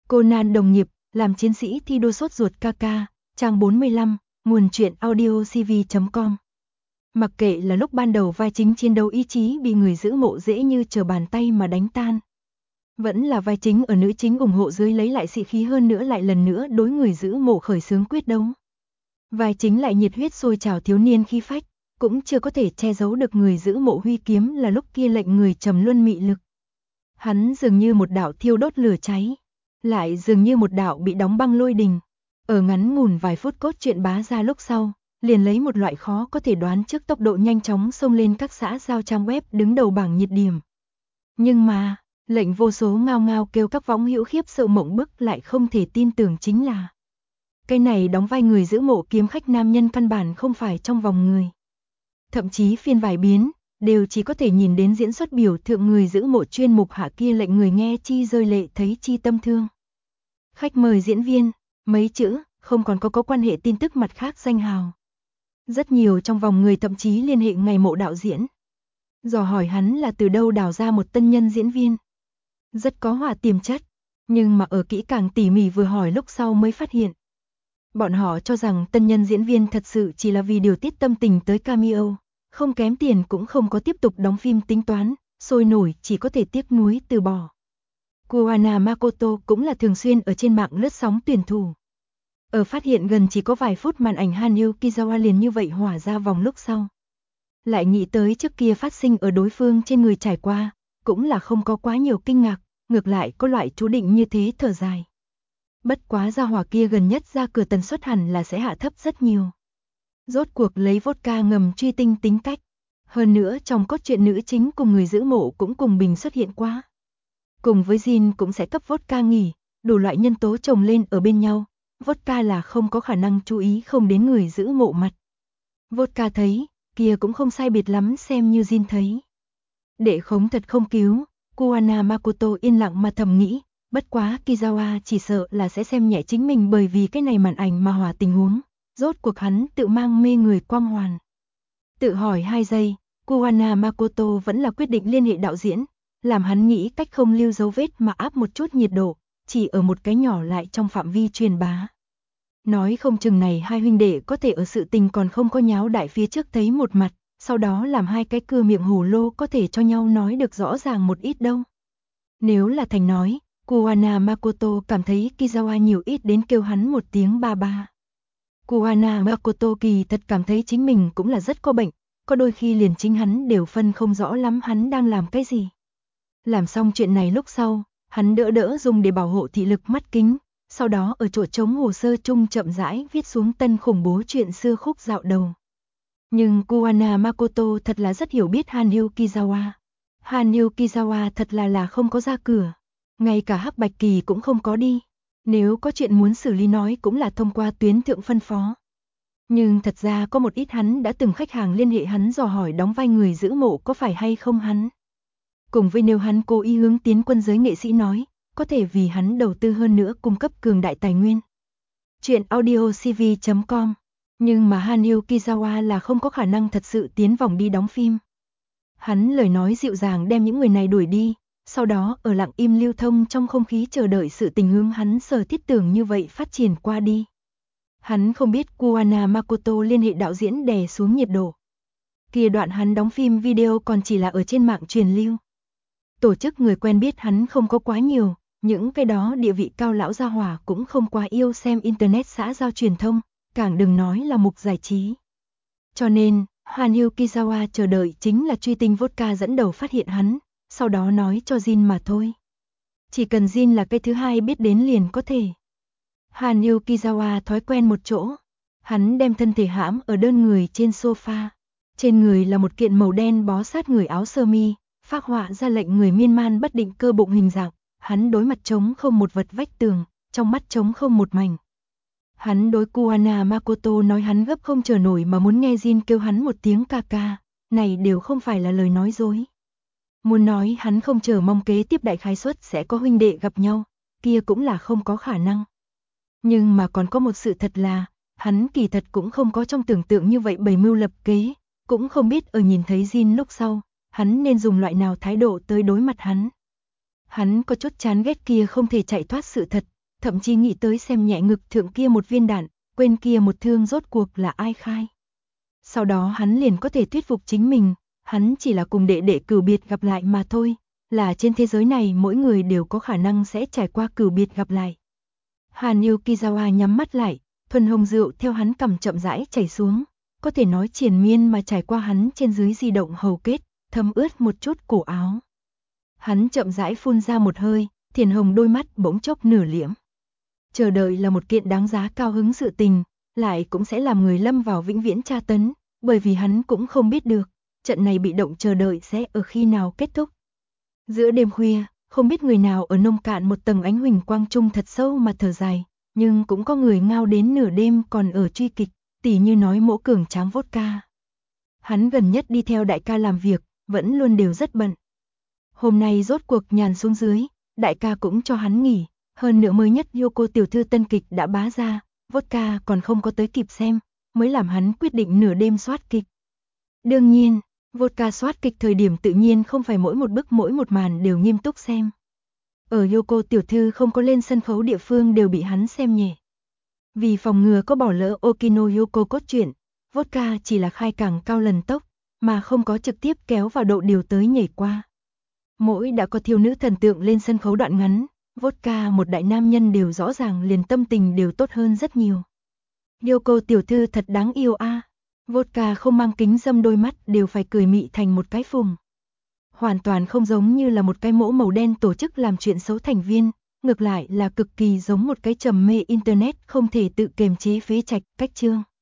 Conan đồng nghiệp, làm chiến sĩ thi đua sốt ruột KK, trang 45, nguồn truyện audio cv.com. Mặc kệ là lúc ban đầu vai chính chiến đấu ý chí bị người giữ mộ dễ như trở bàn tay mà đánh tan. Vẫn là vai chính ở nữ chính ủng hộ dưới lấy lại sĩ khí hơn nữa lại lần nữa đối người giữ mộ khởi xướng quyết đấu. Vai chính lại nhiệt huyết sôi trào thiếu niên khí phách, cũng chưa có thể che giấu được người giữ mộ huy kiếm là lúc kia lệnh người trầm luân mị lực. Hắn dường như một đạo thiêu đốt lửa cháy, lại dường như một đạo bị đóng băng lôi đình. Ở ngắn ngủn vài phút cốt truyện bá ra lúc sau, liền lấy một loại khó có thể đoán trước tốc độ nhanh chóng xông lên các xã giao trang web đứng đầu bảng nhiệt điểm. Nhưng mà, lệnh vô số ngao ngao kêu các võng hữu khiếp sợ mộng bức lại không thể tin tưởng chính là cái này đóng vai người giữ mộ kiếm khách nam nhân căn bản không phải trong vòng người. Thậm chí phiên vài biến, đều chỉ có thể nhìn đến diễn xuất biểu thượng người giữ mộ chuyên mục hạ kia lệnh người nghe chi rơi lệ thấy chi tâm thương. Khách mời diễn viên, mấy chữ, không còn có quan hệ tin tức mặt khác danh hào. Rất nhiều trong vòng người thậm chí liên hệ ngày mộ đạo diễn. Dò hỏi hắn là từ đâu đào ra một tân nhân diễn viên. Rất có hỏa tiềm chất, nhưng mà ở kỹ càng tỉ mỉ vừa hỏi lúc sau mới phát hiện. Bọn họ cho rằng tân nhân diễn viên thật sự chỉ là vì điều tiết tâm tình tới cameo, không kém tiền cũng không có tiếp tục đóng phim tính toán, sôi nổi chỉ có thể tiếc nuối từ bỏ. Kuwana Makoto cũng là thường xuyên ở trên mạng lướt sóng tuyển thủ. Ở phát hiện gần chỉ có vài phút màn ảnh Hanyu Kizawa liền như vậy hỏa ra vòng lúc sau. Lại nghĩ tới trước kia phát sinh ở đối phương trên người trải qua, cũng là không có quá nhiều kinh ngạc, ngược lại có loại chú định như thế thở dài. Bất quá gia hỏa kia gần nhất ra cửa tần suất hẳn là sẽ hạ thấp rất nhiều. Rốt cuộc lấy vodka ngầm truy tinh tính cách. Hơn nữa trong cốt truyện nữ chính cùng người giữ mộ cũng cùng bình xuất hiện quá. Cùng với Jin cũng sẽ cấp vodka nghỉ, đủ loại nhân tố chồng lên ở bên nhau. Vodka là không có khả năng chú ý không đến người giữ mộ mặt. Vodka thấy, kia cũng không sai biệt lắm xem như Jin thấy. Để khống thật không cứu, Kuwana Makoto yên lặng mà thầm nghĩ. Bất quá Kizawa chỉ sợ là sẽ xem nhẹ chính mình bởi vì cái này màn ảnh mà hòa tình huống. Rốt cuộc hắn tự mang mê người quang hoàn. Tự hỏi 2 giây, Kuwana Makoto vẫn là quyết định liên hệ đạo diễn, làm hắn nghĩ cách không lưu dấu vết mà áp một chút nhiệt độ, chỉ ở một cái nhỏ lại trong phạm vi truyền bá. Nói không chừng này hai huynh đệ có thể ở sự tình còn không có nháo đại phía trước thấy một mặt, sau đó làm hai cái cưa miệng hồ lô có thể cho nhau nói được rõ ràng một ít đâu. Nếu là thành nói, Kuwana Makoto cảm thấy Kizawa nhiều ít đến kêu hắn một tiếng ba ba. Kuwana Makoto kỳ thật cảm thấy chính mình cũng là rất có bệnh, có đôi khi liền chính hắn đều phân không rõ lắm hắn đang làm cái gì. Làm xong chuyện này lúc sau, hắn đỡ dùng để bảo hộ thị lực mắt kính, sau đó ở chỗ trống hồ sơ chung chậm rãi viết xuống tân khủng bố chuyện xưa khúc dạo đầu. Nhưng Kuwana Makoto thật là rất hiểu biết Hanyu Kizawa. Hanyu Kizawa thật là không có ra cửa. Ngay cả Hắc Bạch Kỳ cũng không có đi. Nếu có chuyện muốn xử lý nói cũng là thông qua tuyến thượng phân phó. Nhưng thật ra có một ít hắn đã từng khách hàng liên hệ hắn dò hỏi đóng vai người giữ mộ có phải hay không hắn. Cùng với nếu hắn cố ý hướng tiến quân giới nghệ sĩ nói, có thể vì hắn đầu tư hơn nữa cung cấp cường đại tài nguyên. Chuyện audio cv.com. Nhưng mà Hanyu Kizawa là không có khả năng thật sự tiến vòng đi đóng phim. Hắn lời nói dịu dàng đem những người này đuổi đi. Sau đó ở lặng im lưu thông trong không khí chờ đợi sự tình hướng hắn sở thiết tưởng như vậy phát triển qua đi. Hắn không biết Kuwana Makoto liên hệ đạo diễn đè xuống nhiệt độ. Kia đoạn hắn đóng phim video còn chỉ là ở trên mạng truyền lưu. Tổ chức người quen biết hắn không có quá nhiều, những cái đó địa vị cao lão gia hỏa cũng không quá yêu xem internet xã giao truyền thông, càng đừng nói là mục giải trí. Cho nên, Hanyu Kizawa chờ đợi chính là truy tinh vodka dẫn đầu phát hiện hắn. Sau đó nói cho Jin mà thôi. Chỉ cần Jin là cái thứ hai biết đến liền có thể. Hanyu Kizawa thói quen một chỗ. Hắn đem thân thể hãm ở đơn người trên sofa. Trên người là một kiện màu đen bó sát người áo sơ mi, phác họa ra lệnh người miên man bất định cơ bụng hình dạng. Hắn đối mặt trống không một vật vách tường, trong mắt trống không một mảnh. Hắn đối Kuwana Makoto nói hắn gấp không chờ nổi mà muốn nghe Jin kêu hắn một tiếng ca ca. Này đều không phải là lời nói dối. Muốn nói hắn không chờ mong kế tiếp đại khái suất sẽ có huynh đệ gặp nhau, kia cũng là không có khả năng. Nhưng mà còn có một sự thật là, hắn kỳ thật cũng không có trong tưởng tượng như vậy bày mưu lập kế, cũng không biết ở nhìn thấy Jin lúc sau, hắn nên dùng loại nào thái độ tới đối mặt hắn. Hắn có chút chán ghét kia không thể chạy thoát sự thật, thậm chí nghĩ tới xem nhẹ ngực thượng kia một viên đạn, quên kia một thương rốt cuộc là ai khai. Sau đó hắn liền có thể thuyết phục chính mình, hắn chỉ là cùng đệ đệ cửu biệt gặp lại mà thôi, là trên thế giới này mỗi người đều có khả năng sẽ trải qua cửu biệt gặp lại. Hàn Yukizawa nhắm mắt lại, thuần hồng rượu theo hắn cằm chậm rãi chảy xuống, có thể nói triền miên mà trải qua hắn trên dưới di động hầu kết, thấm ướt một chút cổ áo. Hắn chậm rãi phun ra một hơi, thiền hồng đôi mắt bỗng chốc nửa liễm. Chờ đợi là một kiện đáng giá cao hứng sự tình, lại cũng sẽ làm người lâm vào vĩnh viễn tra tấn, bởi vì hắn cũng không biết được, trận này bị động chờ đợi sẽ ở khi nào kết thúc. Giữa đêm khuya, không biết người nào ở nông cạn một tầng ánh huỳnh quang trung thật sâu mà thở dài, nhưng cũng có người ngao đến nửa đêm còn ở truy kịch, tỉ như nói Mỗ Cường Tráng vodka. Hắn gần nhất đi theo đại ca làm việc, vẫn luôn đều rất bận. Hôm nay rốt cuộc nhàn xuống dưới, đại ca cũng cho hắn nghỉ, hơn nữa mới nhất Yoko tiểu thư tân kịch đã bá ra, vodka còn không có tới kịp xem, mới làm hắn quyết định nửa đêm soát kịch. Đương nhiên, vodka soát kịch thời điểm tự nhiên không phải mỗi một bức mỗi một màn đều nghiêm túc xem. Ở Yoko tiểu thư không có lên sân khấu địa phương đều bị hắn xem nhẹ. Vì phòng ngừa có bỏ lỡ Okino Yoko cốt truyện, vodka chỉ là khai càng cao lần tốc, mà không có trực tiếp kéo vào độ điều tới nhảy qua. Mỗi đã có thiếu nữ thần tượng lên sân khấu đoạn ngắn, vodka một đại nam nhân đều rõ ràng liền tâm tình đều tốt hơn rất nhiều. Yoko tiểu thư thật đáng yêu a. Vodka không mang kính dâm đôi mắt đều phải cười mị thành một cái phùng. Hoàn toàn không giống như là một cái mỗ màu đen tổ chức làm chuyện xấu thành viên, ngược lại là cực kỳ giống một cái trầm mê internet không thể tự kiềm chế phế trạch cách chương.